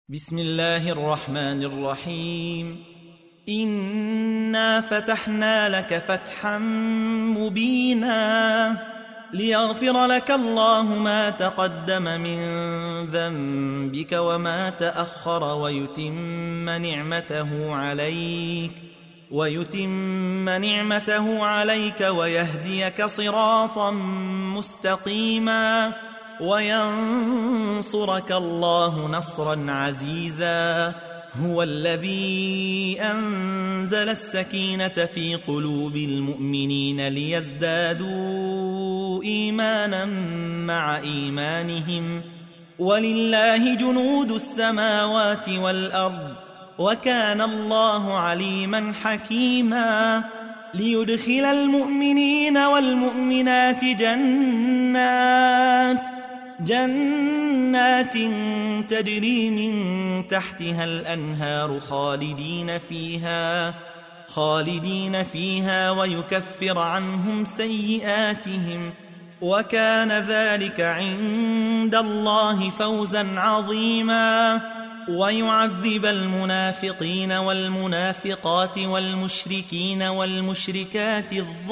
بسم الله الرحمن الرحيم. إنا فتحنا لك فتحا مبينا ليغفر لك الله ما تقدم من ذنبك وما تأخر ويتم نعمته عليك ويهديك صراطا مستقيما وينصرك الله نصرا عزيزا. هو الذي أنزل السكينة في قلوب المؤمنين ليزدادوا إيمانا مع إيمانهم ولله جنود السماوات والأرض وكان الله عليما حكيما. ليدخل المؤمنين والمؤمنات جنات تجري من تحتها الأنهار خالدين فيها ويكفر عنهم سيئاتهم وكان ذلك عند الله فوزا عظيما. ويعذب المنافقين والمنافقات والمشركين والمشركات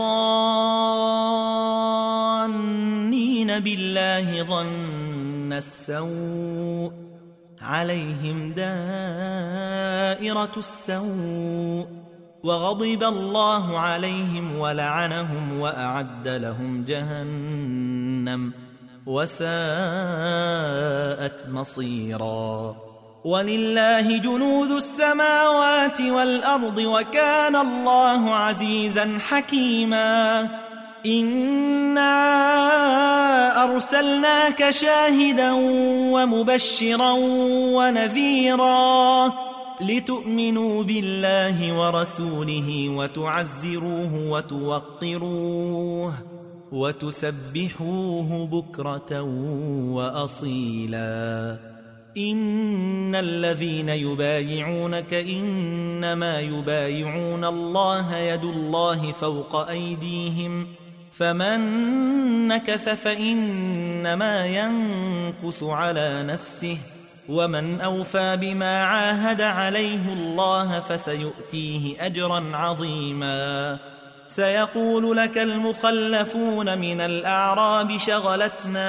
الظانين بالله ظن السوء عليهم دائرة السوء وغضب الله عليهم ولعنهم وأعد لهم جهنم وساءت مصيرا. ولله جنود السماوات والأرض وكان الله عزيزا حكيما. إنا أرسلناك شاهدا ومبشرا ونذيرا لتؤمنوا بالله ورسوله وتعزروه وتوقروه وتسبحوه بكرة وأصيلا. إن الذين يبايعونك إنما يبايعون الله يد الله فوق أيديهم فمن نكث فإنما ينكث على نفسه ومن أوفى بما عاهد عليه الله فسيؤتيه أجرا عظيما. سيقول لك المخلفون من الأعراب شغلتنا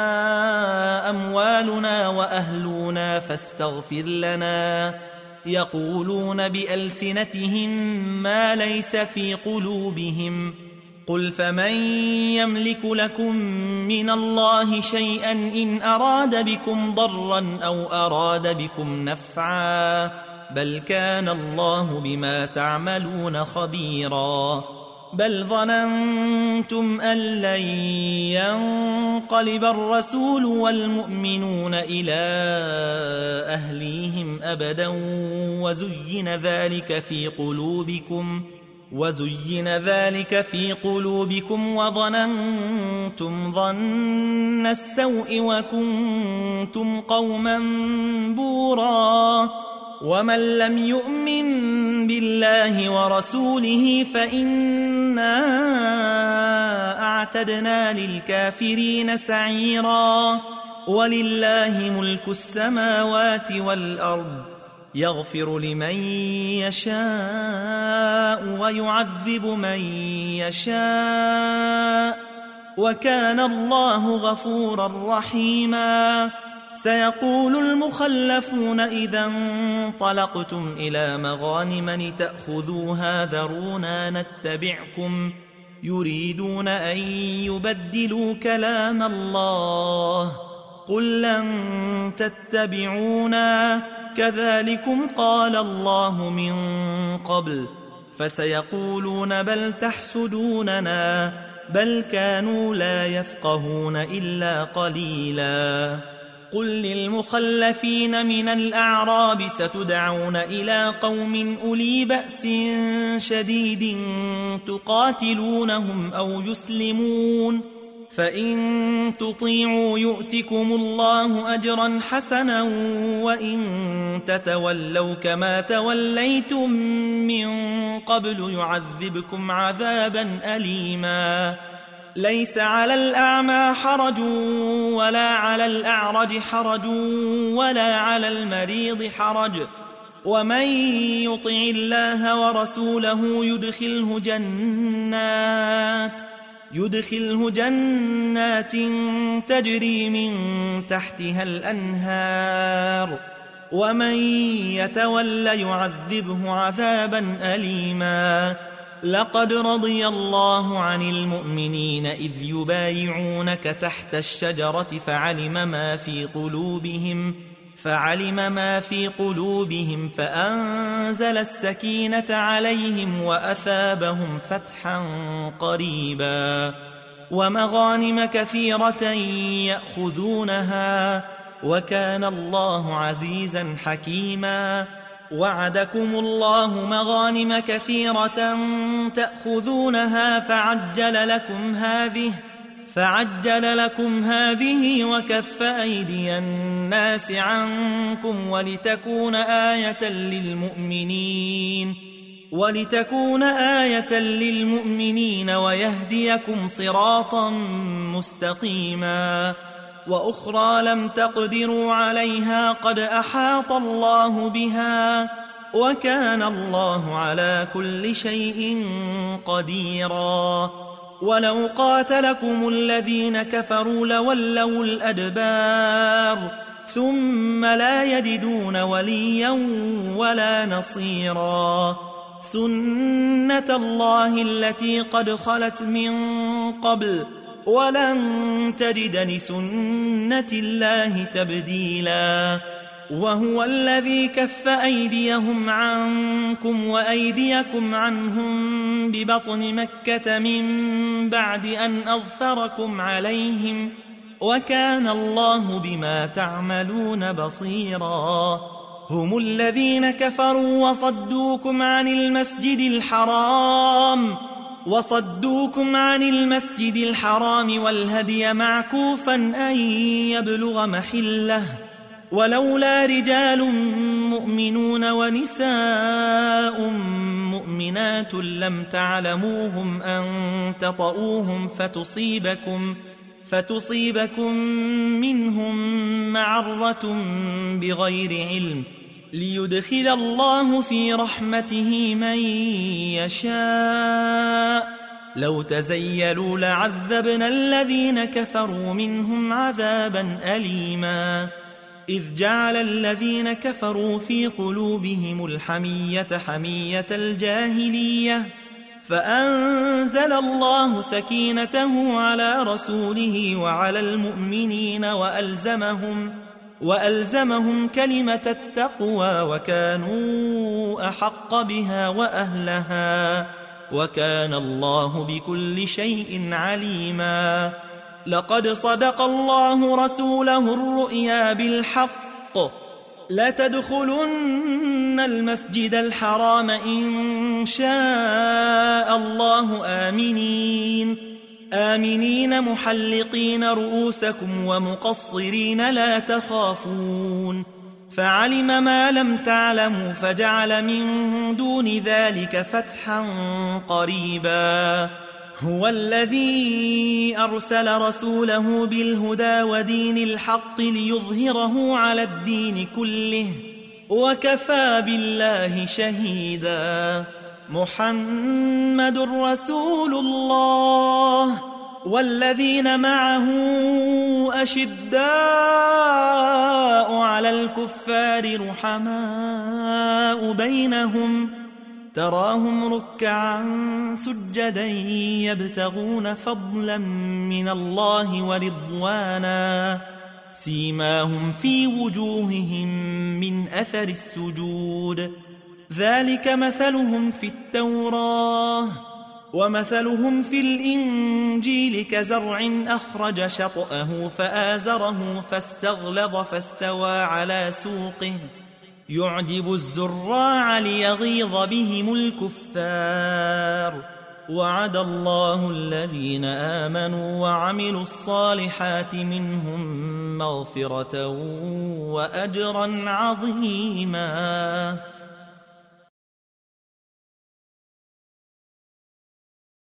أموالنا وأهلنا فاستغفر لنا يقولون بألسنتهم ما ليس في قلوبهم قل فمن يملك لكم من الله شيئا إن أراد بكم ضرا أو أراد بكم نفعا بل كان الله بما تعملون خبيرا. بل ظننتم أن لن ينقلب الرسول والمؤمنون إلى أهليهم أبدا وزين ذلك في قلوبكم وظننتم ظن السوء وكنتم قوما بورا. ومن لم يؤمن بالله ورسوله فإنا أعتدنا للكافرين سعيرا. ولله ملك السماوات والأرض يغفر لمن يشاء ويعذب من يشاء وكان الله غفورا رحيما. سيقول المخلفون إذا انطلقتم إلى مغانم لتأخذوها ذرونا نتبعكم يريدون أن يبدلوا كلام الله قل لن تتبعونا كذلكم قال الله من قبل فسيقولون بل تحسدوننا بل كانوا لا يفقهون إلا قليلا. قل للمخلفين من الأعراب ستدعون إلى قوم أولي بأس شديد تقاتلونهم أو يسلمون فإن تطيعوا يؤتكم الله أجرا حسنا وإن تتولوا كما توليتم من قبل يعذبكم عذابا أليما. ليس على الأعمى حرج ولا على الأعرج حرج ولا على المريض حرج ومن يطع الله ورسوله يدخله جنات تجري من تحتها الأنهار ومن يتول يعذبه عذابا أليما. لقد رضي الله عن المؤمنين إذ يبايعونك تحت الشجرة فعلم ما في قلوبهم فأنزل السكينة عليهم وأثابهم فتحا قريبا ومغانم كثيرة يأخذونها وكان الله عزيزا حكيما. وعدكم الله مغانم كثيرة تأخذونها فعجل لكم هذه وكف أيدي الناس عنكم ولتكون آية للمؤمنين ويهديكم صراطا مستقيما. وأخرى لم تقدروا عليها قد أحاط الله بها وكان الله على كل شيء قديرا. ولو قاتلكم الذين كفروا لولوا الأدبار ثم لا يجدون وليا ولا نصيرا. سنة الله التي قد خلت من قبل ولن تجد لسنة الله تبديلا. وهو الذي كف أيديهم عنكم وأيديكم عنهم ببطن مكة من بعد أن أظفركم عليهم وكان الله بما تعملون بصيرا. هم الذين كفروا وصدوكم عن المسجد الحرام والهدي معكوفا أن يبلغ محله ولولا رجال مؤمنون ونساء مؤمنات لم تعلموهم أن تطؤوهم فتصيبكم منهم معرة بغير علم ليدخل الله في رحمته من يشاء. لو تزيلوا لعذبنا الذين كفروا منهم عذابا أليما. إذ جعل الذين كفروا في قلوبهم الحمية حمية الجاهلية فأنزل الله سكينته على رسوله وعلى المؤمنين وألزمهم كلمة التقوى وكانوا أحق بها وأهلها وكان الله بكل شيء عليما. لقد صدق الله رسوله الرؤيا بالحق لتدخلن المسجد الحرام إن شاء الله آمنين محلقين رؤوسكم ومقصرين لا تخافون فعلم ما لم تعلموا فجعل من دون ذلك فتحا قريبا. هو الذي أرسل رسوله بالهدى ودين الحق ليظهره على الدين كله وكفى بالله شهيدا. محمد رسول الله والذين معه أشداء على الكفار رحماء بينهم تراهم ركعا سجدا يبتغون فضلا من الله ورضوانا سيماهم في وجوههم من أثر السجود ذلك مثلهم في التوراة ومثلهم في الإنجيل كزرع أخرج شطأه فآزره فاستغلظ فاستوى على سوقه يعجب الزراع ليغيظ بهم الكفار. وعد الله الذين آمنوا وعملوا الصالحات منهم مغفرة وأجرا عظيما.